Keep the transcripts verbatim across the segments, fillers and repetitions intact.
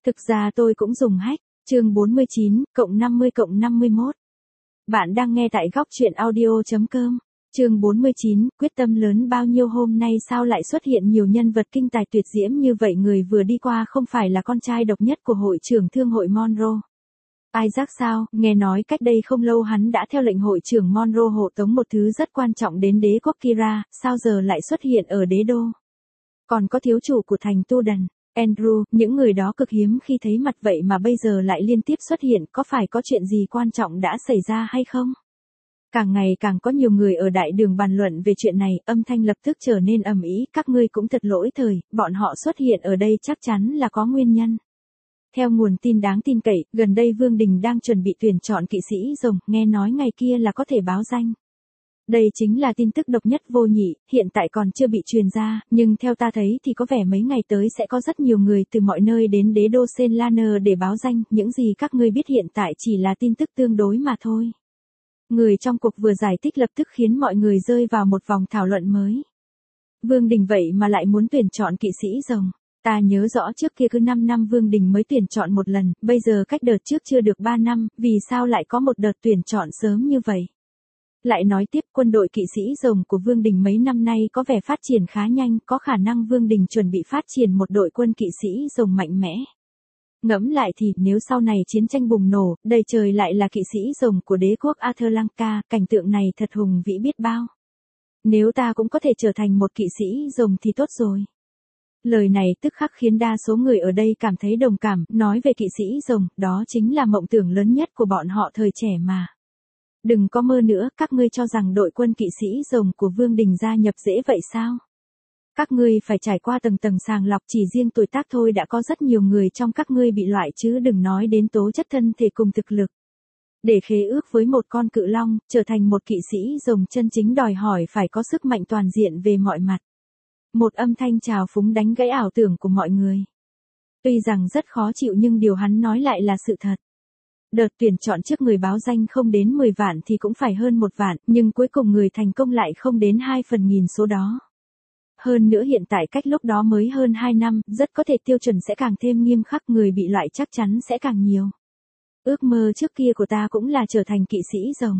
Thực ra tôi cũng dùng hack. Chương bốn mươi chín, cộng năm mươi cộng năm mươi mốt. Bạn đang nghe tại góc truyện audio chấm com. Chương bốn mươi chín, quyết tâm lớn bao nhiêu hôm nay sao lại xuất hiện nhiều nhân vật kinh tài tuyệt diễm như vậy, người vừa đi qua không phải là con trai độc nhất của hội trưởng thương hội Monroe. Isaac sao, nghe nói cách đây không lâu hắn đã theo lệnh hội trưởng Monroe hộ tống một thứ rất quan trọng đến đế quốc Kira, sao giờ lại xuất hiện ở đế đô? Còn có thiếu chủ của thành Tu Đần, Andrew, những người đó cực hiếm khi thấy mặt vậy mà bây giờ lại liên tiếp xuất hiện, có phải có chuyện gì quan trọng đã xảy ra hay không? Càng ngày càng có nhiều người ở đại đường bàn luận về chuyện này, âm thanh lập tức trở nên ầm ĩ, các ngươi cũng thật lỗi thời, bọn họ xuất hiện ở đây chắc chắn là có nguyên nhân. Theo nguồn tin đáng tin cậy, gần đây Vương Đình đang chuẩn bị tuyển chọn kỵ sĩ rồng, nghe nói ngày kia là có thể báo danh. Đây chính là tin tức độc nhất vô nhị, hiện tại còn chưa bị truyền ra, nhưng theo ta thấy thì có vẻ mấy ngày tới sẽ có rất nhiều người từ mọi nơi đến đế đô Saint Lanner để báo danh, những gì các ngươi biết hiện tại chỉ là tin tức tương đối mà thôi. Người trong cuộc vừa giải thích lập tức khiến mọi người rơi vào một vòng thảo luận mới. Vương Đình vậy mà lại muốn tuyển chọn kỵ sĩ rồng. Ta nhớ rõ trước kia cứ năm năm Vương Đình mới tuyển chọn một lần, bây giờ cách đợt trước chưa được ba năm, vì sao lại có một đợt tuyển chọn sớm như vậy? Lại nói tiếp, quân đội kỵ sĩ rồng của Vương Đình mấy năm nay có vẻ phát triển khá nhanh, có khả năng Vương Đình chuẩn bị phát triển một đội quân kỵ sĩ rồng mạnh mẽ. Ngẫm lại thì, nếu sau này chiến tranh bùng nổ, đầy trời lại là kỵ sĩ rồng của đế quốc Atlanca, cảnh tượng này thật hùng vĩ biết bao. Nếu ta cũng có thể trở thành một kỵ sĩ rồng thì tốt rồi. Lời này tức khắc khiến đa số người ở đây cảm thấy đồng cảm, nói về kỵ sĩ rồng, đó chính là mộng tưởng lớn nhất của bọn họ thời trẻ mà. Đừng có mơ nữa, các ngươi cho rằng đội quân kỵ sĩ rồng của Vương Đình gia nhập dễ vậy sao? Các ngươi phải trải qua tầng tầng sàng lọc, chỉ riêng tuổi tác thôi đã có rất nhiều người trong các ngươi bị loại chứ đừng nói đến tố chất thân thể cùng thực lực. Để khế ước với một con cự long, trở thành một kỵ sĩ rồng chân chính đòi hỏi phải có sức mạnh toàn diện về mọi mặt. Một âm thanh trào phúng đánh gãy ảo tưởng của mọi người. Tuy rằng rất khó chịu nhưng điều hắn nói lại là sự thật. Đợt tuyển chọn trước người báo danh không đến mười vạn thì cũng phải hơn một vạn, nhưng cuối cùng người thành công lại không đến hai phần nghìn số đó. Hơn nữa hiện tại cách lúc đó mới hơn hai năm, rất có thể tiêu chuẩn sẽ càng thêm nghiêm khắc, người bị loại chắc chắn sẽ càng nhiều. Ước mơ trước kia của ta cũng là trở thành kỵ sĩ rồng.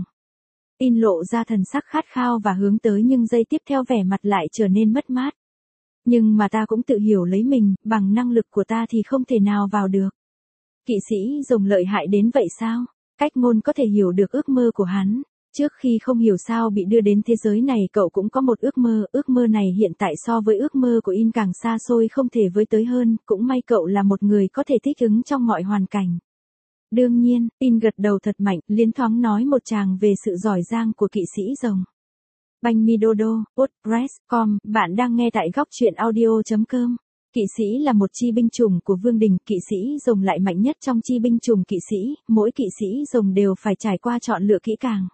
In lộ ra thần sắc khát khao và hướng tới, nhưng giây tiếp theo vẻ mặt lại trở nên mất mát. Nhưng mà ta cũng tự hiểu lấy mình, bằng năng lực của ta thì không thể nào vào được. Kỵ sĩ rồng lợi hại đến vậy sao? Cách ngôn có thể hiểu được ước mơ của hắn. Trước khi không hiểu sao bị đưa đến thế giới này cậu cũng có một ước mơ, ước mơ này hiện tại so với ước mơ của In càng xa xôi không thể với tới hơn, cũng may cậu là một người có thể thích ứng trong mọi hoàn cảnh. Đương nhiên, In gật đầu thật mạnh, liến thoáng nói một tràng về sự giỏi giang của kỵ sĩ rồng. Banh mi đô đô, WordPress chấm com, bạn đang nghe tại góc truyện audio chấm com. Kỵ sĩ là một chi binh chủng của Vương Đình, kỵ sĩ rồng lại mạnh nhất trong chi binh chủng kỵ sĩ, mỗi kỵ sĩ rồng đều phải trải qua chọn lựa kỹ càng.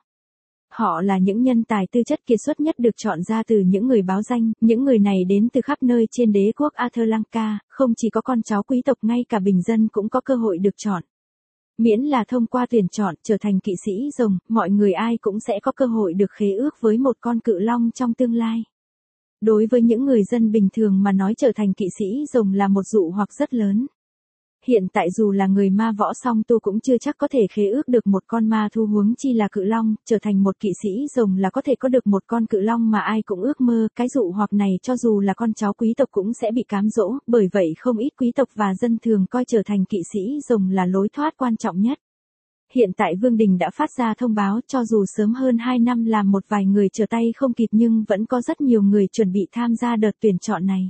Họ là những nhân tài tư chất kiệt xuất nhất được chọn ra từ những người báo danh, những người này đến từ khắp nơi trên đế quốc Atlanca, không chỉ có con cháu quý tộc, ngay cả bình dân cũng có cơ hội được chọn. Miễn là thông qua tuyển chọn trở thành kỵ sĩ rồng, mọi người ai cũng sẽ có cơ hội được khế ước với một con cự long trong tương lai. Đối với những người dân bình thường mà nói, trở thành kỵ sĩ rồng là một dụ hoặc rất lớn. Hiện tại dù là người ma võ song tu cũng chưa chắc có thể khế ước được một con ma thu, huống chi là cự long, trở thành một kỵ sĩ rồng là có thể có được một con cự long mà ai cũng ước mơ, cái dụ hoặc này cho dù là con cháu quý tộc cũng sẽ bị cám dỗ, bởi vậy không ít quý tộc và dân thường coi trở thành kỵ sĩ rồng là lối thoát quan trọng nhất. Hiện tại Vương Đình đã phát ra thông báo, cho dù sớm hơn hai năm làm một vài người trở tay không kịp nhưng vẫn có rất nhiều người chuẩn bị tham gia đợt tuyển chọn này.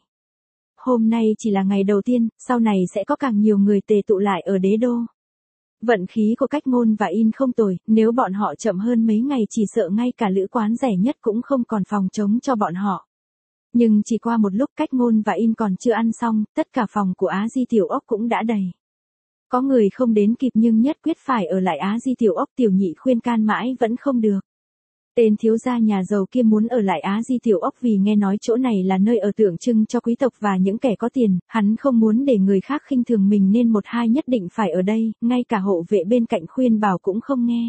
Hôm nay chỉ là ngày đầu tiên, sau này sẽ có càng nhiều người tề tụ lại ở đế đô. Vận khí của Cách Ngôn và In không tồi, nếu bọn họ chậm hơn mấy ngày chỉ sợ ngay cả lữ quán rẻ nhất cũng không còn phòng trống cho bọn họ. Nhưng chỉ qua một lúc Cách Ngôn và In còn chưa ăn xong, tất cả phòng của Á Di Tiểu Ốc cũng đã đầy. Có người không đến kịp nhưng nhất quyết phải ở lại Á Di Tiểu Ốc, Tiểu Nhị khuyên can mãi vẫn không được. Tên thiếu gia nhà giàu kia muốn ở lại Á Di Tiểu Ốc vì nghe nói chỗ này là nơi ở tượng trưng cho quý tộc và những kẻ có tiền, hắn không muốn để người khác khinh thường mình nên một hai nhất định phải ở đây, ngay cả hộ vệ bên cạnh khuyên bảo cũng không nghe.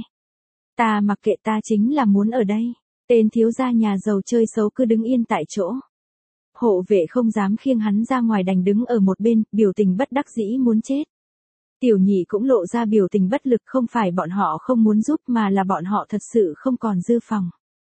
Ta mặc kệ, ta chính là muốn ở đây. Tên thiếu gia nhà giàu chơi xấu cứ đứng yên tại chỗ. Hộ vệ không dám khiêng hắn ra ngoài đành đứng ở một bên, biểu tình bất đắc dĩ muốn chết. Tiểu nhị cũng lộ ra biểu tình bất lực, không phải bọn họ không muốn giúp mà là bọn họ thật sự không còn dư phòng.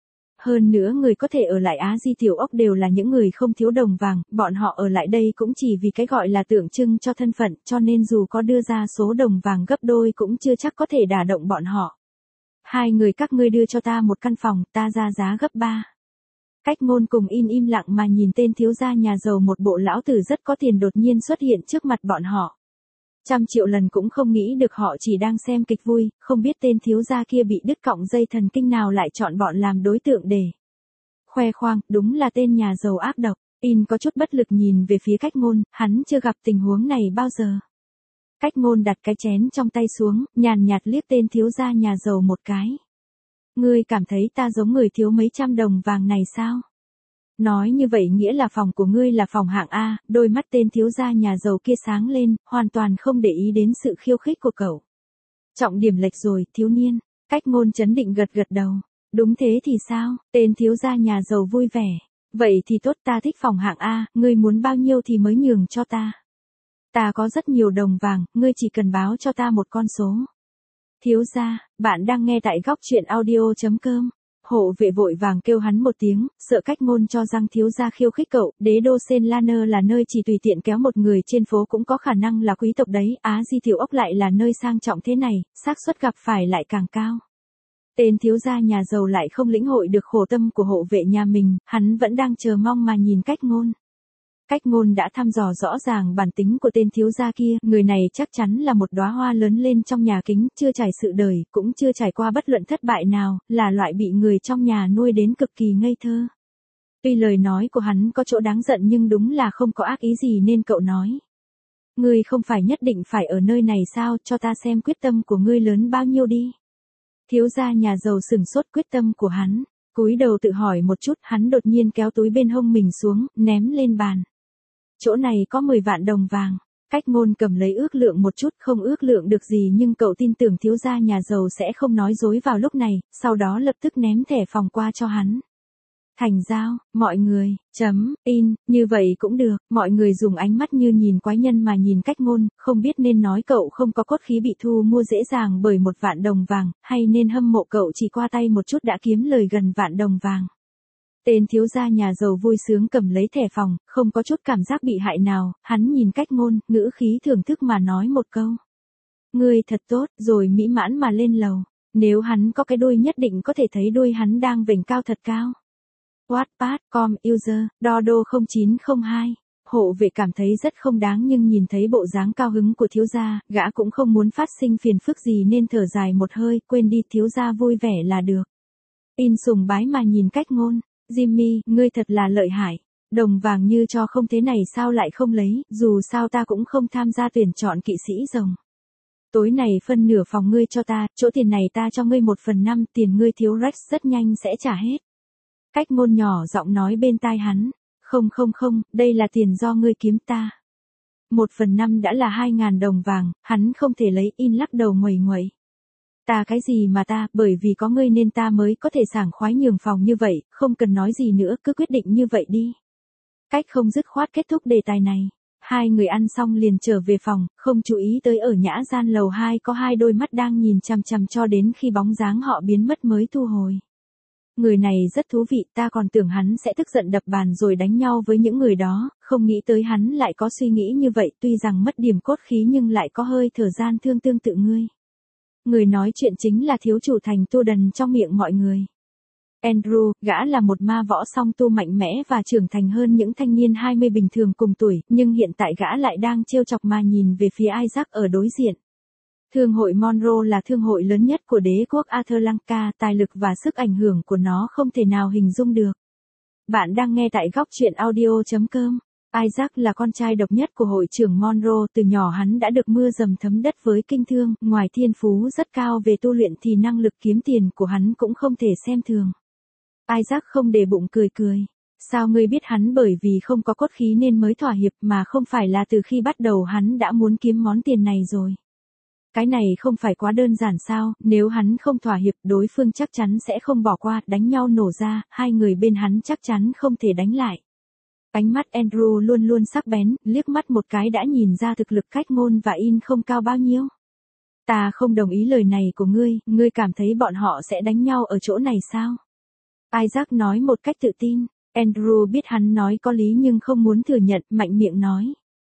Hơn nữa người có thể ở lại Á Di Tiểu Ốc đều là những người không thiếu đồng vàng, bọn họ ở lại đây cũng chỉ vì cái gọi là tượng trưng cho thân phận, cho nên dù có đưa ra số đồng vàng gấp đôi cũng chưa chắc có thể đả động bọn họ. Hai người các ngươi đưa cho ta một căn phòng, ta ra giá gấp ba. Cách Ngôn cùng In im lặng mà nhìn tên thiếu gia nhà giàu một bộ lão tử rất có tiền đột nhiên xuất hiện trước mặt bọn họ. Trăm triệu lần cũng không nghĩ được họ chỉ đang xem kịch vui, không biết tên thiếu gia kia bị đứt cọng dây thần kinh nào lại chọn bọn làm đối tượng để khoe khoang, đúng là tên nhà giàu ác độc. In có chút bất lực nhìn về phía Cách Ngôn, hắn chưa gặp tình huống này bao giờ. Cách Ngôn đặt cái chén trong tay xuống, nhàn nhạt liếc tên thiếu gia nhà giàu một cái. Ngươi cảm thấy ta giống người thiếu mấy trăm đồng vàng này sao? Nói như vậy nghĩa là phòng của ngươi là phòng hạng A, đôi mắt tên thiếu gia nhà giàu kia sáng lên, hoàn toàn không để ý đến sự khiêu khích của cậu. Trọng điểm lệch rồi, thiếu niên. Cách Ngôn chấn định gật gật đầu. Đúng thế thì sao? Tên thiếu gia nhà giàu vui vẻ. Vậy thì tốt, ta thích phòng hạng A, ngươi muốn bao nhiêu thì mới nhường cho ta. Ta có rất nhiều đồng vàng, ngươi chỉ cần báo cho ta một con số. Thiếu gia, bạn đang nghe tại góc truyện audio chấm com. Hộ vệ vội vàng kêu hắn một tiếng, sợ Cách Ngôn cho rằng thiếu gia khiêu khích cậu, đế đô Senlaner là nơi chỉ tùy tiện kéo một người trên phố cũng có khả năng là quý tộc đấy, Á Di Tiểu Ốc lại là nơi sang trọng thế này, xác suất gặp phải lại càng cao. Tên thiếu gia nhà giàu lại không lĩnh hội được khổ tâm của hộ vệ nhà mình, hắn vẫn đang chờ mong mà nhìn Cách Ngôn. Cách Ngôn đã thăm dò rõ ràng bản tính của tên thiếu gia kia, người này chắc chắn là một đóa hoa lớn lên trong nhà kính, chưa trải sự đời, cũng chưa trải qua bất luận thất bại nào, là loại bị người trong nhà nuôi đến cực kỳ ngây thơ. Tuy lời nói của hắn có chỗ đáng giận nhưng đúng là không có ác ý gì nên cậu nói. Ngươi không phải nhất định phải ở nơi này sao, cho ta xem quyết tâm của ngươi lớn bao nhiêu đi. Thiếu gia nhà giàu sửng sốt quyết tâm của hắn, cúi đầu tự hỏi một chút, hắn đột nhiên kéo túi bên hông mình xuống, ném lên bàn. Chỗ này có mười vạn đồng vàng. Cách Ngôn cầm lấy ước lượng một chút, không ước lượng được gì nhưng cậu tin tưởng thiếu gia nhà giàu sẽ không nói dối vào lúc này, sau đó lập tức ném thẻ phòng qua cho hắn. Thành giao, mọi người, chấm, in, như vậy cũng được, mọi người dùng ánh mắt như nhìn quái nhân mà nhìn Cách Ngôn, không biết nên nói cậu không có cốt khí bị thu mua dễ dàng bởi một vạn đồng vàng, hay nên hâm mộ cậu chỉ qua tay một chút đã kiếm lời gần vạn đồng vàng. Tên thiếu gia nhà giàu vui sướng cầm lấy thẻ phòng, không có chút cảm giác bị hại nào, hắn nhìn Cách Ngôn, ngữ khí thưởng thức mà nói một câu. Ngươi thật tốt, rồi mỹ mãn mà lên lầu. Nếu hắn có cái đuôi nhất định có thể thấy đuôi hắn đang vểnh cao thật cao. Wattpad, com, user, Dodo không chín không hai. Hộ vệ cảm thấy rất không đáng nhưng nhìn thấy bộ dáng cao hứng của thiếu gia, gã cũng không muốn phát sinh phiền phức gì nên thở dài một hơi, quên đi, thiếu gia vui vẻ là được. In sùng bái mà nhìn Cách Ngôn. Jimmy, ngươi thật là lợi hại. Đồng vàng như cho không thế này sao lại không lấy, dù sao ta cũng không tham gia tuyển chọn kỵ sĩ rồng. Tối này phân nửa phòng ngươi cho ta, chỗ tiền này ta cho ngươi một phần năm, tiền ngươi thiếu Rex rất nhanh sẽ trả hết. Cách Ngôn nhỏ giọng nói bên tai hắn. Không không không, đây là tiền do ngươi kiếm ta. Một phần năm đã là hai ngàn đồng vàng, hắn không thể lấy. In lắc đầu nguầy nguậy. Ta cái gì mà ta, bởi vì có ngươi nên ta mới có thể sảng khoái nhường phòng như vậy, không cần nói gì nữa, cứ quyết định như vậy đi. Cách không dứt khoát kết thúc đề tài này. Hai người ăn xong liền trở về phòng, không chú ý tới ở nhã gian lầu hai có hai đôi mắt đang nhìn chằm chằm cho đến khi bóng dáng họ biến mất mới thu hồi. Người này rất thú vị, ta còn tưởng hắn sẽ tức giận đập bàn rồi đánh nhau với những người đó, không nghĩ tới hắn lại có suy nghĩ như vậy, tuy rằng mất điểm cốt khí nhưng lại có hơi thở gian thương tương tự ngươi. Người nói chuyện chính là thiếu chủ thành tu đần trong miệng mọi người. Andrew, gã là một ma võ song tu mạnh mẽ và trưởng thành hơn những thanh niên hai mươi bình thường cùng tuổi, nhưng hiện tại gã lại đang trêu chọc mà nhìn về phía Isaac ở đối diện. Thương hội Monroe là thương hội lớn nhất của đế quốc Atlantica, tài lực và sức ảnh hưởng của nó không thể nào hình dung được. Bạn đang nghe tại góc truyện audio chấm com. Isaac là con trai độc nhất của hội trưởng Monroe, từ nhỏ hắn đã được mưa dầm thấm đất với kinh thương, ngoài thiên phú rất cao về tu luyện thì năng lực kiếm tiền của hắn cũng không thể xem thường. Isaac không để bụng cười cười. Sao ngươi biết hắn bởi vì không có cốt khí nên mới thỏa hiệp mà không phải là từ khi bắt đầu hắn đã muốn kiếm món tiền này rồi. Cái này không phải quá đơn giản sao, nếu hắn không thỏa hiệp đối phương chắc chắn sẽ không bỏ qua, đánh nhau nổ ra, hai người bên hắn chắc chắn không thể đánh lại. Ánh mắt Andrew luôn luôn sắc bén, liếc mắt một cái đã nhìn ra thực lực Cách Ngôn và In không cao bao nhiêu. Ta không đồng ý lời này của ngươi, ngươi cảm thấy bọn họ sẽ đánh nhau ở chỗ này sao? Isaac nói một cách tự tin. Andrew biết hắn nói có lý nhưng không muốn thừa nhận, mạnh miệng nói.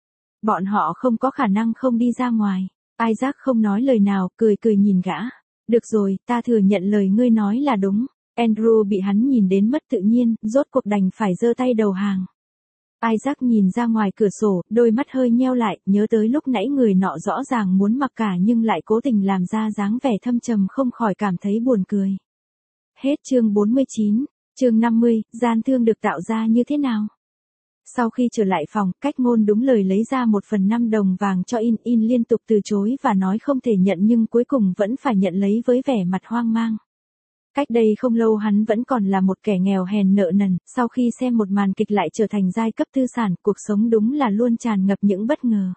Bọn họ không có khả năng không đi ra ngoài. Isaac không nói lời nào, cười cười nhìn gã. Được rồi, ta thừa nhận lời ngươi nói là đúng. Andrew bị hắn nhìn đến mất tự nhiên, rốt cuộc đành phải giơ tay đầu hàng. Isaac nhìn ra ngoài cửa sổ, đôi mắt hơi nheo lại, nhớ tới lúc nãy người nọ rõ ràng muốn mặc cả nhưng lại cố tình làm ra dáng vẻ thâm trầm, không khỏi cảm thấy buồn cười. Hết chương bốn mươi chín, chương năm mươi, gian thương được tạo ra như thế nào? Sau khi trở lại phòng, Cách Ngôn đúng lời lấy ra một phần năm đồng vàng cho In. In liên tục từ chối và nói không thể nhận nhưng cuối cùng vẫn phải nhận lấy với vẻ mặt hoang mang. Cách đây không lâu hắn vẫn còn là một kẻ nghèo hèn nợ nần, sau khi xem một màn kịch lại trở thành giai cấp tư sản, cuộc sống đúng là luôn tràn ngập những bất ngờ.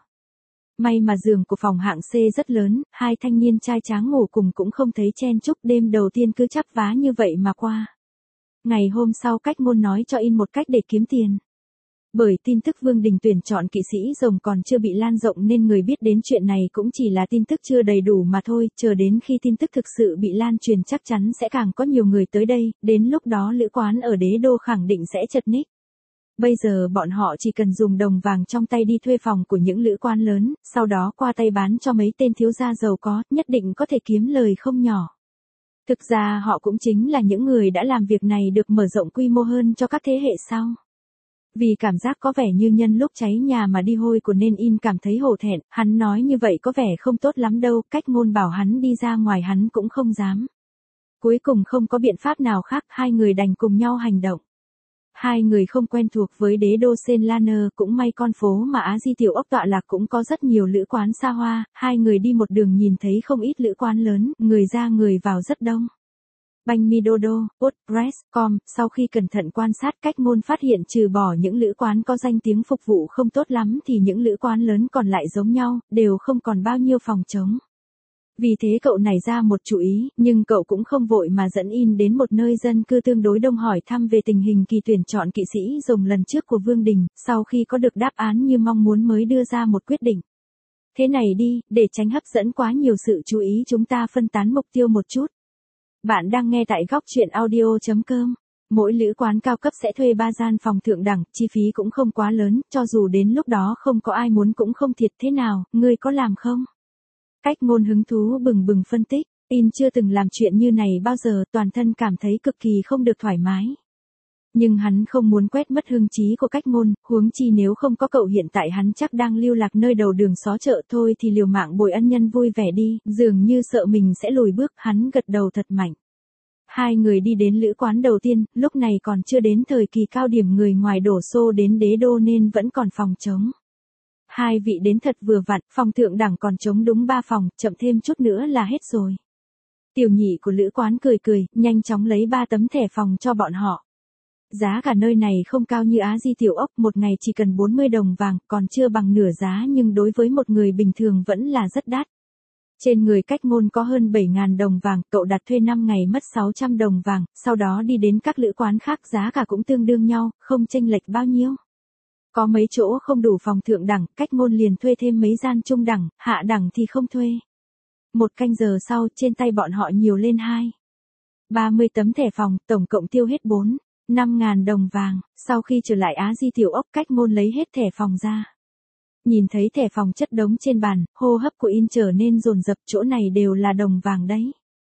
May mà giường của phòng hạng C rất lớn, hai thanh niên trai tráng ngủ cùng cũng không thấy chen chúc, đêm đầu tiên cứ chắp vá như vậy mà qua. Ngày hôm sau Cách Ngôn nói cho In một cách để kiếm tiền. Bởi tin tức Vương Đình tuyển chọn kỵ sĩ rồng còn chưa bị lan rộng nên người biết đến chuyện này cũng chỉ là tin tức chưa đầy đủ mà thôi, chờ đến khi tin tức thực sự bị lan truyền chắc chắn sẽ càng có nhiều người tới đây, đến lúc đó lữ quán ở đế đô khẳng định sẽ chật ních. Bây giờ bọn họ chỉ cần dùng đồng vàng trong tay đi thuê phòng của những lữ quán lớn, sau đó qua tay bán cho mấy tên thiếu gia giàu có, nhất định có thể kiếm lời không nhỏ. Thực ra họ cũng chính là những người đã làm việc này được mở rộng quy mô hơn cho các thế hệ sau. Vì cảm giác có vẻ như nhân lúc cháy nhà mà đi hôi của nên In cảm thấy hổ thẹn, hắn nói như vậy có vẻ không tốt lắm đâu, Cách Ngôn bảo hắn đi ra ngoài hắn cũng không dám. Cuối cùng không có biện pháp nào khác, hai người đành cùng nhau hành động. Hai người không quen thuộc với đế đô Sen Laner, cũng may con phố mà Á Di Tiểu Ốc tọa lạc cũng có rất nhiều lữ quán xa hoa, hai người đi một đường nhìn thấy không ít lữ quán lớn, người ra người vào rất đông. Banh Mi Dodo, WordPress chấm com, sau khi cẩn thận quan sát Cách Ngôn phát hiện trừ bỏ những lữ quán có danh tiếng phục vụ không tốt lắm thì những lữ quán lớn còn lại giống nhau, đều không còn bao nhiêu phòng trống. Vì thế cậu nảy ra một chủ ý, nhưng cậu cũng không vội mà dẫn In đến một nơi dân cư tương đối đông hỏi thăm về tình hình kỳ tuyển chọn kỵ sĩ rồng lần trước của Vương Đình, sau khi có được đáp án như mong muốn mới đưa ra một quyết định. Thế này đi, để tránh hấp dẫn quá nhiều sự chú ý chúng ta phân tán mục tiêu một chút. Bạn đang nghe tại góc truyện audio chấm com. Mỗi lữ quán cao cấp sẽ thuê ba gian phòng thượng đẳng, chi phí cũng không quá lớn, cho dù đến lúc đó không có ai muốn cũng không thiệt, thế nào, ngươi có làm không? Cách Ngôn hứng thú bừng bừng phân tích, In chưa từng làm chuyện như này bao giờ, toàn thân cảm thấy cực kỳ không được thoải mái. Nhưng hắn không muốn quét mất hương trí của Cách Ngôn, huống chi nếu không có cậu hiện tại hắn chắc đang lưu lạc nơi đầu đường xó chợ, thôi thì liều mạng bồi ân nhân vui vẻ đi, dường như sợ mình sẽ lùi bước, hắn gật đầu thật mạnh. Hai người đi đến lữ quán đầu tiên, lúc này còn chưa đến thời kỳ cao điểm người ngoài đổ xô đến đế đô nên vẫn còn phòng trống. Hai vị đến thật vừa vặn, phòng thượng đẳng còn trống đúng ba phòng, chậm thêm chút nữa là hết rồi. Tiểu nhị của lữ quán cười cười, nhanh chóng lấy ba tấm thẻ phòng cho bọn họ. Giá cả nơi này không cao như Á Di Tiểu Ốc, một ngày chỉ cần bốn mươi đồng vàng, còn chưa bằng nửa giá nhưng đối với một người bình thường vẫn là rất đắt. Trên người Cách Ngôn có hơn bảy nghìn đồng vàng, cậu đặt thuê năm ngày mất sáu trăm đồng vàng, sau đó đi đến các lữ quán khác giá cả cũng tương đương nhau, không chênh lệch bao nhiêu. Có mấy chỗ không đủ phòng thượng đẳng, Cách Ngôn liền thuê thêm mấy gian trung đẳng, hạ đẳng thì không thuê. Một canh giờ sau, trên tay bọn họ nhiều lên hai. ba mươi tấm thẻ phòng, tổng cộng tiêu hết bốn, năm nghìn đồng vàng, sau khi trở lại Á Di Tiểu Ốc Cách Ngôn lấy hết thẻ phòng ra. Nhìn thấy thẻ phòng chất đống trên bàn, hô hấp của In trở nên dồn dập, chỗ này đều là đồng vàng đấy.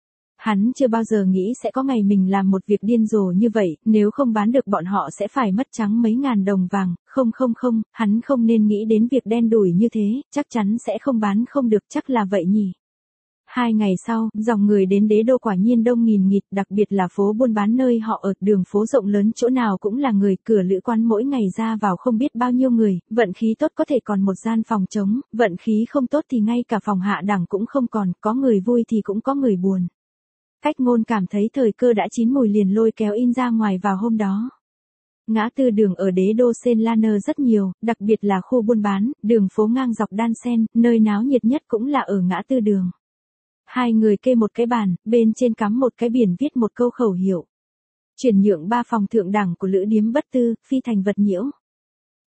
Hắn chưa bao giờ nghĩ sẽ có ngày mình làm một việc điên rồ như vậy, nếu không bán được bọn họ sẽ phải mất trắng mấy ngàn đồng vàng, không không không, hắn không nên nghĩ đến việc đen đủi như thế, chắc chắn sẽ không bán không được, chắc là vậy nhỉ. Hai ngày sau, dòng người đến đế đô quả nhiên đông nghìn nghịt, đặc biệt là phố buôn bán nơi họ ở, đường phố rộng lớn chỗ nào cũng là người, cửa lữ quán mỗi ngày ra vào không biết bao nhiêu người, vận khí tốt có thể còn một gian phòng trống, vận khí không tốt thì ngay cả phòng hạ đẳng cũng không còn, có người vui thì cũng có người buồn. Cách Ngôn cảm thấy thời cơ đã chín mùi liền lôi kéo In ra ngoài vào hôm đó. Ngã tư đường ở đế đô Sen Laner rất nhiều, đặc biệt là khu buôn bán, đường phố ngang dọc đan xen, nơi náo nhiệt nhất cũng là ở ngã tư đường. Hai người kê một cái bàn, bên trên cắm một cái biển viết một câu khẩu hiệu. Chuyển nhượng ba phòng thượng đẳng của lữ điếm Bất Tư, phi thành vật nhiễu.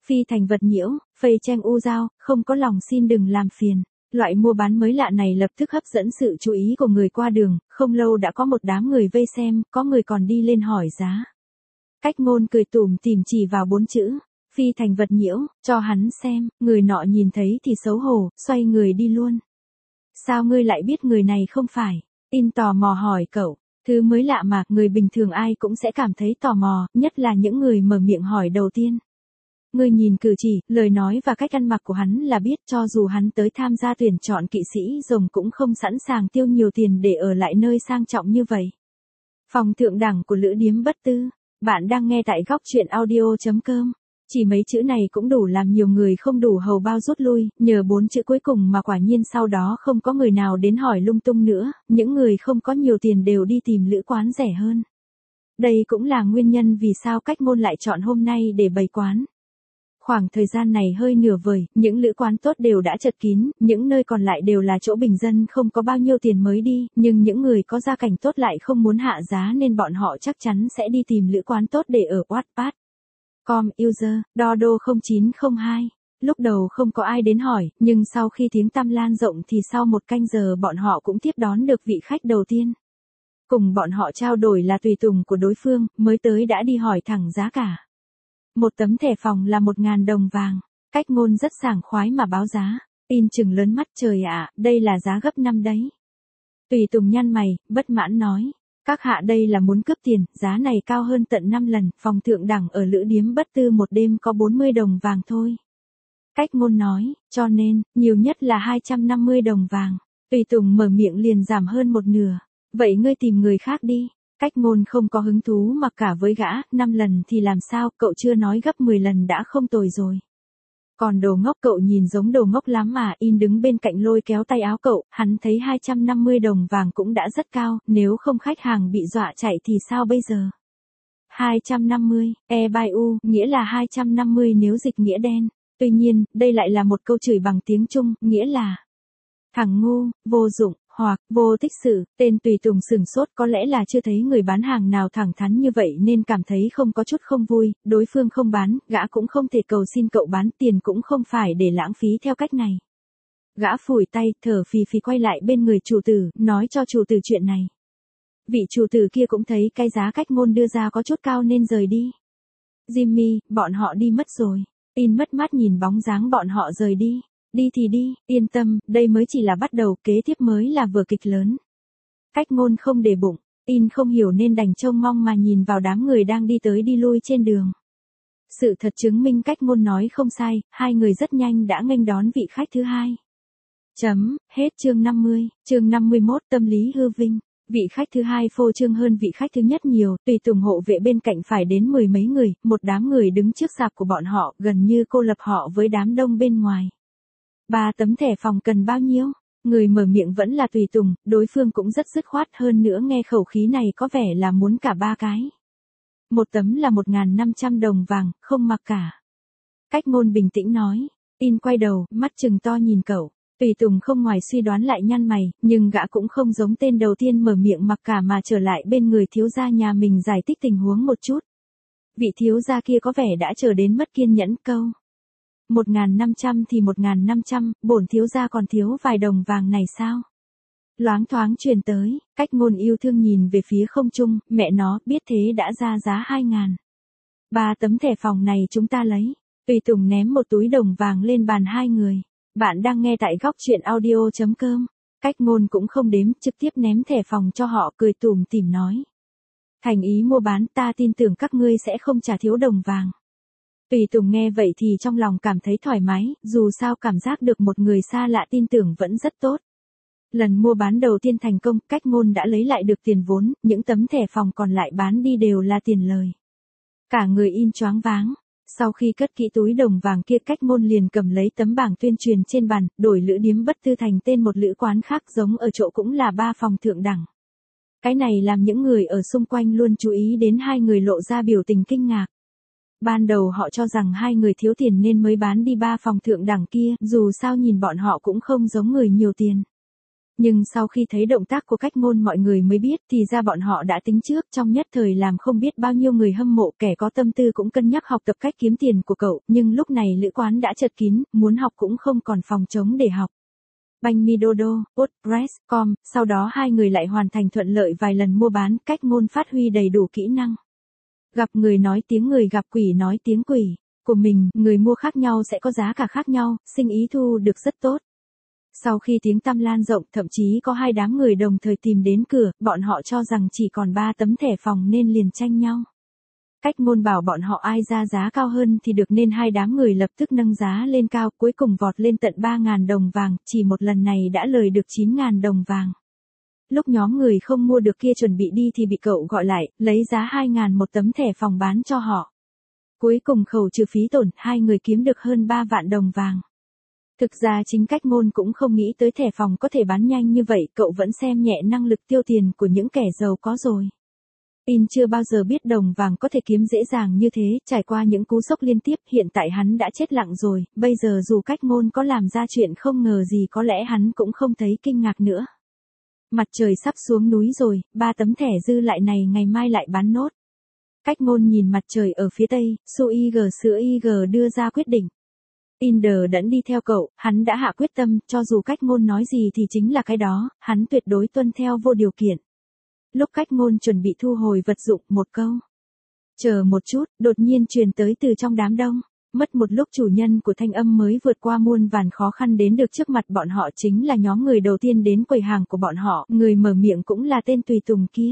Phi thành vật nhiễu, phây tranh u giao, không có lòng xin đừng làm phiền. Loại mua bán mới lạ này lập tức hấp dẫn sự chú ý của người qua đường, không lâu đã có một đám người vây xem, có người còn đi lên hỏi giá. Cách ngôn cười tủm tỉm chỉ vào bốn chữ, phi thành vật nhiễu, cho hắn xem, người nọ nhìn thấy thì xấu hổ, xoay người đi luôn. Sao ngươi lại biết người này không phải? In tò mò hỏi cậu, thứ mới lạ mà, người bình thường ai cũng sẽ cảm thấy tò mò, nhất là những người mở miệng hỏi đầu tiên. Ngươi nhìn cử chỉ, lời nói và cách ăn mặc của hắn là biết cho dù hắn tới tham gia tuyển chọn kỵ sĩ rồng cũng không sẵn sàng tiêu nhiều tiền để ở lại nơi sang trọng như vậy. Phòng thượng đẳng của Lữ Điếm Bất Tư. Bạn đang nghe tại góc truyện audio chấm com. Chỉ mấy chữ này cũng đủ làm nhiều người không đủ hầu bao rút lui, nhờ bốn chữ cuối cùng mà quả nhiên sau đó không có người nào đến hỏi lung tung nữa, những người không có nhiều tiền đều đi tìm lữ quán rẻ hơn. Đây cũng là nguyên nhân vì sao Cách Ngôn lại chọn hôm nay để bày quán. Khoảng thời gian này hơi nửa vời, những lữ quán tốt đều đã chật kín, những nơi còn lại đều là chỗ bình dân không có bao nhiêu tiền mới đi, nhưng những người có gia cảnh tốt lại không muốn hạ giá nên bọn họ chắc chắn sẽ đi tìm lữ quán tốt để ở Wattpad. Com user, Dodo không chín không hai. Lúc đầu không có ai đến hỏi, nhưng sau khi tiếng tăm lan rộng thì sau một canh giờ bọn họ cũng tiếp đón được vị khách đầu tiên. Cùng bọn họ trao đổi là tùy tùng của đối phương, mới tới đã đi hỏi thẳng giá cả. Một tấm thẻ phòng là một ngàn đồng vàng. Cách Ngôn rất sảng khoái mà báo giá. In chừng lớn mắt, trời ạ, đây là giá gấp năm đấy. Tùy tùng nhăn mày, bất mãn nói. Các hạ đây là muốn cướp tiền, giá này cao hơn tận năm lần, phòng thượng đẳng ở Lữ Điếm Bất Tư một đêm có bốn mươi đồng vàng thôi. Cách Ngôn nói, cho nên, nhiều nhất là hai trăm năm mươi đồng vàng. Tùy tùng mở miệng liền giảm hơn một nửa. Vậy ngươi tìm người khác đi. Cách Ngôn không có hứng thú mặc cả với gã, năm lần thì làm sao, cậu chưa nói gấp mười lần đã không tồi rồi. Còn đồ ngốc, cậu nhìn giống đồ ngốc lắm mà. In đứng bên cạnh lôi kéo tay áo cậu, hắn thấy hai trăm năm mươi đồng vàng cũng đã rất cao, nếu không khách hàng bị dọa chạy thì sao bây giờ? hai trăm năm mươi, e by u, nghĩa là hai trăm năm mươi nếu dịch nghĩa đen. Tuy nhiên, đây lại là một câu chửi bằng tiếng Trung, nghĩa là thằng ngu, vô dụng, hoặc vô tích sự. Tên tùy tùng sửng sốt, có lẽ là chưa thấy người bán hàng nào thẳng thắn như vậy nên cảm thấy không có chút không vui, đối phương không bán, gã cũng không thể cầu xin cậu bán, tiền cũng không phải để lãng phí theo cách này. Gã phủi tay, thở phì phì quay lại bên người chủ tử, nói cho chủ tử chuyện này. Vị chủ tử kia cũng thấy cái giá Cách Ngôn đưa ra có chút cao nên rời đi. Jimmy, bọn họ đi mất rồi. In mất mát nhìn bóng dáng bọn họ rời đi. Đi thì đi, yên tâm, đây mới chỉ là bắt đầu, kế tiếp mới là vở kịch lớn. Cách Ngôn không để bụng, In không hiểu nên đành trông mong mà nhìn vào đám người đang đi tới đi lui trên đường. Sự thật chứng minh Cách Ngôn nói không sai, hai người rất nhanh đã nghênh đón vị khách thứ hai. Chấm, hết chương năm mươi, chương năm mươi mốt, tâm lý hư vinh. Vị khách thứ hai phô trương hơn vị khách thứ nhất nhiều, tùy tùng hộ vệ bên cạnh phải đến mười mấy người, một đám người đứng trước sạp của bọn họ, gần như cô lập họ với đám đông bên ngoài. Ba tấm thẻ phòng cần bao nhiêu? Người mở miệng vẫn là tùy tùng, đối phương cũng rất dứt khoát, hơn nữa nghe khẩu khí này có vẻ là muốn cả ba cái. Một tấm là một nghìn năm trăm đồng vàng, không mặc cả. Cách Ngôn bình tĩnh nói. In quay đầu, mắt trừng to nhìn cậu. Tùy tùng không ngoài suy đoán lại nhăn mày, nhưng gã cũng không giống tên đầu tiên mở miệng mặc cả mà trở lại bên người thiếu gia nhà mình giải thích tình huống một chút. Vị thiếu gia kia có vẻ đã chờ đến mất kiên nhẫn, câu. Một nghìn năm trăm thì một nghìn năm trăm, bổn thiếu gia còn thiếu vài đồng vàng này sao? Loáng thoáng truyền tới, Cách Ngôn yêu thương nhìn về phía không trung, mẹ nó, biết thế đã ra giá hai ngàn. Ba tấm thẻ phòng này chúng ta lấy. Tùy tùng ném một túi đồng vàng lên bàn hai người. Bạn đang nghe tại góc truyện audio chấm com. Cách Ngôn cũng không đếm, trực tiếp ném thẻ phòng cho họ, cười tủm tỉm nói. Thành ý mua bán, ta tin tưởng các ngươi sẽ không trả thiếu đồng vàng. Tùy tùng nghe vậy thì trong lòng cảm thấy thoải mái, dù sao cảm giác được một người xa lạ tin tưởng vẫn rất tốt. Lần mua bán đầu tiên thành công, Cách Ngôn đã lấy lại được tiền vốn, những tấm thẻ phòng còn lại bán đi đều là tiền lời. Cả người In choáng váng. Sau khi cất kỹ túi đồng vàng kia, Cách Ngôn liền cầm lấy tấm bảng tuyên truyền trên bàn, đổi Lữ Điếm Bất Tư thành tên một lữ quán khác giống ở chỗ cũng là ba phòng thượng đẳng. Cái này làm những người ở xung quanh luôn chú ý đến hai người lộ ra biểu tình kinh ngạc. Ban đầu họ cho rằng hai người thiếu tiền nên mới bán đi ba phòng thượng đẳng kia, dù sao nhìn bọn họ cũng không giống người nhiều tiền. Nhưng sau khi thấy động tác của Cách Ngôn mọi người mới biết thì ra bọn họ đã tính trước, trong nhất thời làm không biết bao nhiêu người hâm mộ, kẻ có tâm tư cũng cân nhắc học tập cách kiếm tiền của cậu, nhưng lúc này lữ quán đã chật kín, muốn học cũng không còn phòng trống để học. Banh mi Dodo, WordPress chấm com, sau đó hai người lại hoàn thành thuận lợi vài lần mua bán, Cách Ngôn phát huy đầy đủ kỹ năng. Gặp người nói tiếng người, gặp quỷ nói tiếng quỷ. Của mình, người mua khác nhau sẽ có giá cả khác nhau, sinh ý thu được rất tốt. Sau khi tiếng tăm lan rộng, thậm chí có hai đám người đồng thời tìm đến cửa, bọn họ cho rằng chỉ còn ba tấm thẻ phòng nên liền tranh nhau. Cách Ngôn bảo bọn họ ai ra giá cao hơn thì được, nên hai đám người lập tức nâng giá lên cao, cuối cùng vọt lên tận ba nghìn đồng vàng, chỉ một lần này đã lời được chín nghìn đồng vàng. Lúc nhóm người không mua được kia chuẩn bị đi thì bị cậu gọi lại, lấy giá hai nghìn một tấm thẻ phòng bán cho họ. Cuối cùng khấu trừ phí tổn, hai người kiếm được hơn ba vạn đồng vàng. Thực ra chính Cách Ngôn cũng không nghĩ tới thẻ phòng có thể bán nhanh như vậy, cậu vẫn xem nhẹ năng lực tiêu tiền của những kẻ giàu có rồi. In chưa bao giờ biết đồng vàng có thể kiếm dễ dàng như thế, trải qua những cú sốc liên tiếp, hiện tại hắn đã chết lặng rồi, bây giờ dù Cách Ngôn có làm ra chuyện không ngờ gì có lẽ hắn cũng không thấy kinh ngạc nữa. Mặt trời sắp xuống núi rồi, ba tấm thẻ dư lại này ngày mai lại bán nốt. Cách Ngôn nhìn mặt trời ở phía tây, Su i giê sữa i giê đưa ra quyết định. In đờ đẫn đi theo cậu, hắn đã hạ quyết tâm, cho dù Cách Ngôn nói gì thì chính là cái đó, hắn tuyệt đối tuân theo vô điều kiện. Lúc Cách Ngôn chuẩn bị thu hồi vật dụng, một câu chờ một chút, đột nhiên truyền tới từ trong đám đông. Mất một lúc chủ nhân của thanh âm mới vượt qua muôn vàn khó khăn đến được trước mặt bọn họ, chính là nhóm người đầu tiên đến quầy hàng của bọn họ, người mở miệng cũng là tên tùy tùng kia.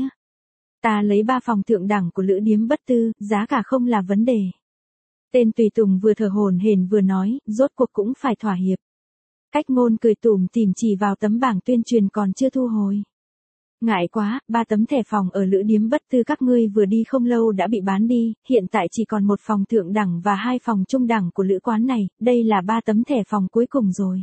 Ta lấy ba phòng thượng đẳng của lữ điếm Bất Tư, giá cả không là vấn đề. Tên tùy tùng vừa thở hổn hển vừa nói, rốt cuộc cũng phải thỏa hiệp. Cách Ngôn cười tủm tỉm chỉ vào tấm bảng tuyên truyền còn chưa thu hồi. Ngại quá, ba tấm thẻ phòng ở lữ điếm Bất Tư các ngươi vừa đi không lâu đã bị bán đi, hiện tại chỉ còn một phòng thượng đẳng và hai phòng trung đẳng của lữ quán này, đây là ba tấm thẻ phòng cuối cùng rồi.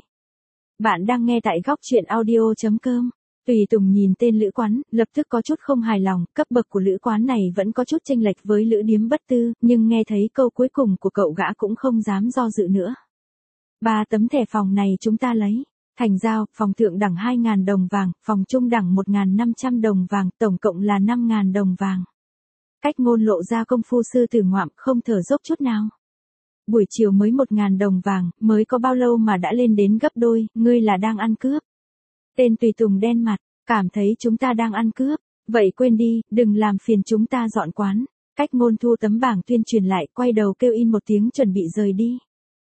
Bạn đang nghe tại góc truyện audio chấm com. Tùy Tùng nhìn tên lữ quán, lập tức có chút không hài lòng, cấp bậc của lữ quán này vẫn có chút chênh lệch với lữ điếm Bất Tư, nhưng nghe thấy câu cuối cùng của cậu gã cũng không dám do dự nữa. Ba tấm thẻ phòng này chúng ta lấy. Thành giao, phòng thượng đẳng hai nghìn đồng vàng, phòng trung đẳng một nghìn năm trăm đồng vàng, tổng cộng là năm nghìn đồng vàng. Cách Ngôn lộ ra công phu sư tử ngoạm, không thở dốc chút nào. Buổi chiều mới một nghìn đồng vàng, mới có bao lâu mà đã lên đến gấp đôi, ngươi là đang ăn cướp. Tên tùy tùng đen mặt, cảm thấy chúng ta đang ăn cướp, vậy quên đi, đừng làm phiền chúng ta dọn quán. Cách Ngôn thu tấm bảng tuyên truyền lại, quay đầu kêu in một tiếng chuẩn bị rời đi.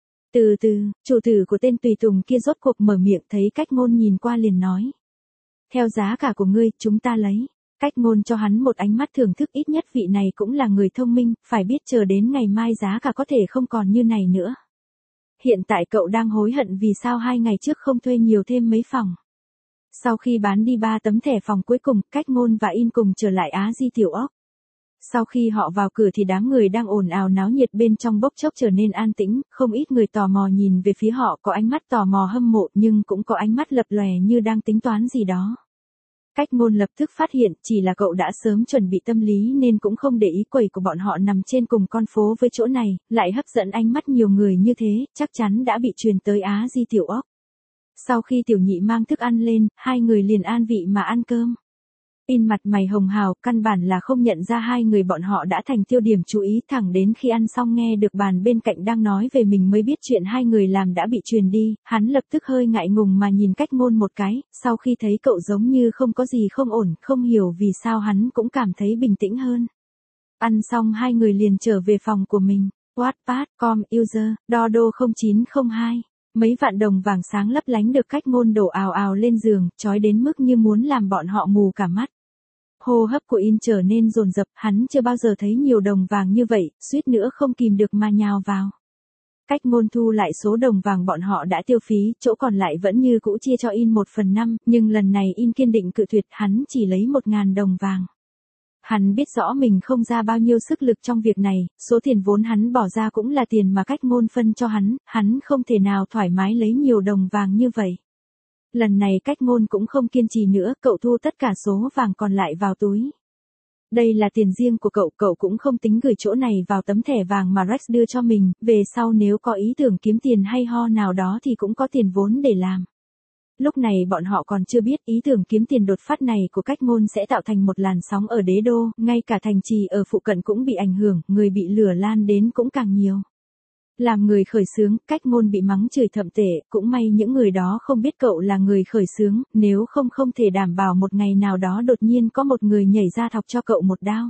Từ từ, chủ tử của tên tùy tùng kia rốt cuộc mở miệng, thấy Cách Ngôn nhìn qua liền nói. Theo giá cả của ngươi, chúng ta lấy. Cách Ngôn cho hắn một ánh mắt thưởng thức, ít nhất vị này cũng là người thông minh, phải biết chờ đến ngày mai giá cả có thể không còn như này nữa. Hiện tại cậu đang hối hận vì sao hai ngày trước không thuê nhiều thêm mấy phòng. Sau khi bán đi ba tấm thẻ phòng cuối cùng, Cách Ngôn và In cùng trở lại Á Di Tiểu Ốc. Sau khi họ vào cửa thì đám người đang ồn ào náo nhiệt bên trong bốc chốc trở nên an tĩnh, không ít người tò mò nhìn về phía họ, có ánh mắt tò mò hâm mộ nhưng cũng có ánh mắt lập lòe như đang tính toán gì đó. Cách Ngôn lập tức phát hiện chỉ là cậu đã sớm chuẩn bị tâm lý nên cũng không để ý quầy của bọn họ nằm trên cùng con phố với chỗ này, lại hấp dẫn ánh mắt nhiều người như thế, chắc chắn đã bị truyền tới Á Di Tiểu Ốc. Sau khi Tiểu Nhị mang thức ăn lên, hai người liền an vị mà ăn cơm. In mặt mày hồng hào, căn bản là không nhận ra hai người bọn họ đã thành tiêu điểm chú ý, thẳng đến khi ăn xong nghe được bàn bên cạnh đang nói về mình mới biết chuyện hai người làm đã bị truyền đi, hắn lập tức hơi ngại ngùng mà nhìn Cách Ngôn một cái, sau khi thấy cậu giống như không có gì không ổn, không hiểu vì sao hắn cũng cảm thấy bình tĩnh hơn. Ăn xong hai người liền trở về phòng của mình. Wattpad chấm com user, Dodo không chín không hai. Mấy vạn đồng vàng sáng lấp lánh được Cách Ngôn đổ ào ào lên giường, chói đến mức như muốn làm bọn họ mù cả mắt. Hô hấp của In trở nên dồn dập, hắn chưa bao giờ thấy nhiều đồng vàng như vậy, suýt nữa không kìm được mà nhào vào. Cách Ngôn thu lại số đồng vàng bọn họ đã tiêu phí, chỗ còn lại vẫn như cũ chia cho In một phần năm, nhưng lần này In kiên định cự tuyệt, hắn chỉ lấy một nghìn đồng vàng. Hắn biết rõ mình không ra bao nhiêu sức lực trong việc này, số tiền vốn hắn bỏ ra cũng là tiền mà Cách Ngôn phân cho hắn, hắn không thể nào thoải mái lấy nhiều đồng vàng như vậy. Lần này Cách Ngôn cũng không kiên trì nữa, cậu thu tất cả số vàng còn lại vào túi. Đây là tiền riêng của cậu, cậu cũng không tính gửi chỗ này vào tấm thẻ vàng mà Rex đưa cho mình, về sau nếu có ý tưởng kiếm tiền hay ho nào đó thì cũng có tiền vốn để làm. Lúc này bọn họ còn chưa biết ý tưởng kiếm tiền đột phát này của Cách Ngôn sẽ tạo thành một làn sóng ở đế đô, ngay cả thành trì ở phụ cận cũng bị ảnh hưởng, người bị lửa lan đến cũng càng nhiều. Làm người khởi xướng, Cách Ngôn bị mắng chửi thậm tệ, cũng may những người đó không biết cậu là người khởi xướng, nếu không không thể đảm bảo một ngày nào đó đột nhiên có một người nhảy ra thọc cho cậu một đao.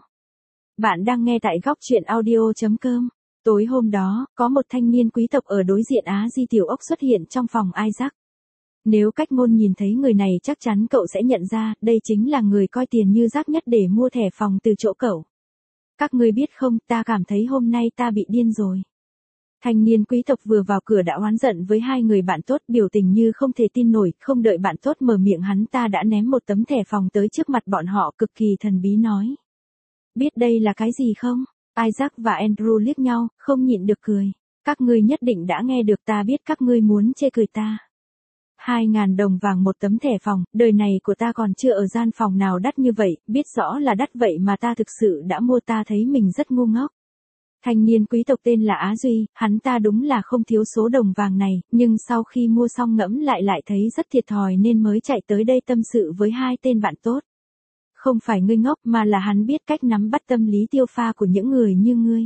Bạn đang nghe tại góc chuyện audio chấm com. Tối hôm đó, có một thanh niên quý tộc ở đối diện Á Di Tiểu Ốc xuất hiện trong phòng Isaac. Nếu Cách Ngôn nhìn thấy người này chắc chắn cậu sẽ nhận ra, đây chính là người coi tiền như rác nhất để mua thẻ phòng từ chỗ cậu. Các ngươi biết không, ta cảm thấy hôm nay ta bị điên rồi. Thanh niên quý tộc vừa vào cửa đã oán giận với hai người bạn tốt, biểu tình như không thể tin nổi, không đợi bạn tốt mở miệng hắn ta đã ném một tấm thẻ phòng tới trước mặt bọn họ, cực kỳ thần bí nói. Biết đây là cái gì không? Isaac và Andrew liếc nhau, không nhịn được cười. Các ngươi nhất định đã nghe được, ta biết các ngươi muốn chê cười ta. Hai ngàn đồng vàng một tấm thẻ phòng, đời này của ta còn chưa ở gian phòng nào đắt như vậy, biết rõ là đắt vậy mà ta thực sự đã mua, ta thấy mình rất ngu ngốc. Thanh niên quý tộc tên là Á Duy, hắn ta đúng là không thiếu số đồng vàng này, nhưng sau khi mua xong ngẫm lại lại thấy rất thiệt thòi nên mới chạy tới đây tâm sự với hai tên bạn tốt. Không phải ngươi ngốc mà là hắn biết cách nắm bắt tâm lý tiêu pha của những người như ngươi.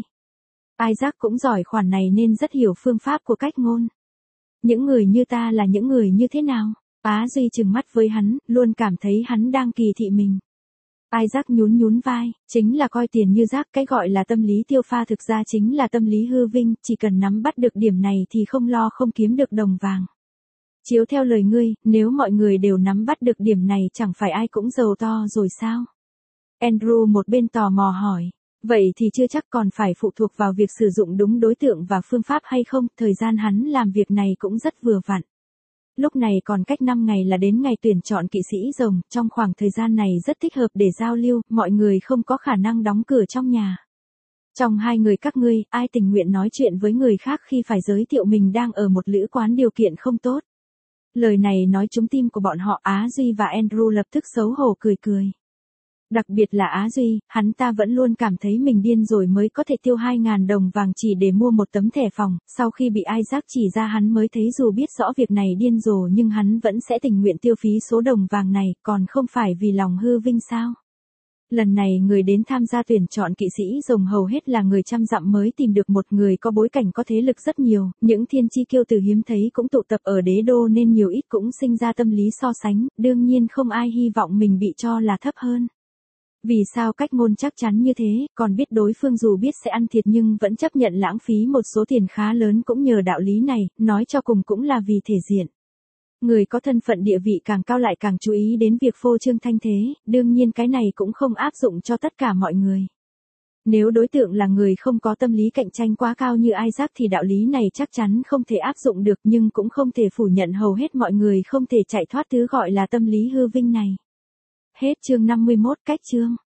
Isaac cũng giỏi khoản này nên rất hiểu phương pháp của Cách Ngôn. Những người như ta là những người như thế nào? Á Duy trừng mắt với hắn, luôn cảm thấy hắn đang kỳ thị mình. Isaac nhún nhún vai, chính là coi tiền như rác, cái gọi là tâm lý tiêu pha thực ra chính là tâm lý hư vinh, chỉ cần nắm bắt được điểm này thì không lo không kiếm được đồng vàng. Chiếu theo lời ngươi, nếu mọi người đều nắm bắt được điểm này chẳng phải ai cũng giàu to rồi sao? Andrew một bên tò mò hỏi, vậy thì chưa chắc, còn phải phụ thuộc vào việc sử dụng đúng đối tượng và phương pháp hay không, thời gian hắn làm việc này cũng rất vừa vặn. Lúc này còn cách năm ngày là đến ngày tuyển chọn kỵ sĩ rồng, trong khoảng thời gian này rất thích hợp để giao lưu, mọi người không có khả năng đóng cửa trong nhà. Trong hai người các ngươi, ai tình nguyện nói chuyện với người khác khi phải giới thiệu mình đang ở một lữ quán điều kiện không tốt? Lời này nói trúng tim của bọn họ. Á Duy và Andrew lập tức xấu hổ cười cười. Đặc biệt là Á Duy, hắn ta vẫn luôn cảm thấy mình điên rồi mới có thể tiêu hai ngàn đồng vàng chỉ để mua một tấm thẻ phòng, sau khi bị Isaac chỉ ra hắn mới thấy dù biết rõ việc này điên rồ nhưng hắn vẫn sẽ tình nguyện tiêu phí số đồng vàng này, còn không phải vì lòng hư vinh sao? Lần này người đến tham gia tuyển chọn kỵ sĩ rồng hầu hết là người trăm dặm mới tìm được một người có bối cảnh có thế lực rất nhiều, những thiên chi kiêu tử hiếm thấy cũng tụ tập ở đế đô nên nhiều ít cũng sinh ra tâm lý so sánh, đương nhiên không ai hy vọng mình bị cho là thấp hơn. Vì sao Cách Ngôn chắc chắn như thế, còn biết đối phương dù biết sẽ ăn thiệt nhưng vẫn chấp nhận lãng phí một số tiền khá lớn cũng nhờ đạo lý này, nói cho cùng cũng là vì thể diện. Người có thân phận địa vị càng cao lại càng chú ý đến việc phô trương thanh thế, đương nhiên cái này cũng không áp dụng cho tất cả mọi người. Nếu đối tượng là người không có tâm lý cạnh tranh quá cao như Isaac thì đạo lý này chắc chắn không thể áp dụng được, nhưng cũng không thể phủ nhận hầu hết mọi người không thể chạy thoát thứ gọi là tâm lý hư vinh này. Hết chương năm mươi mốt. Cách chương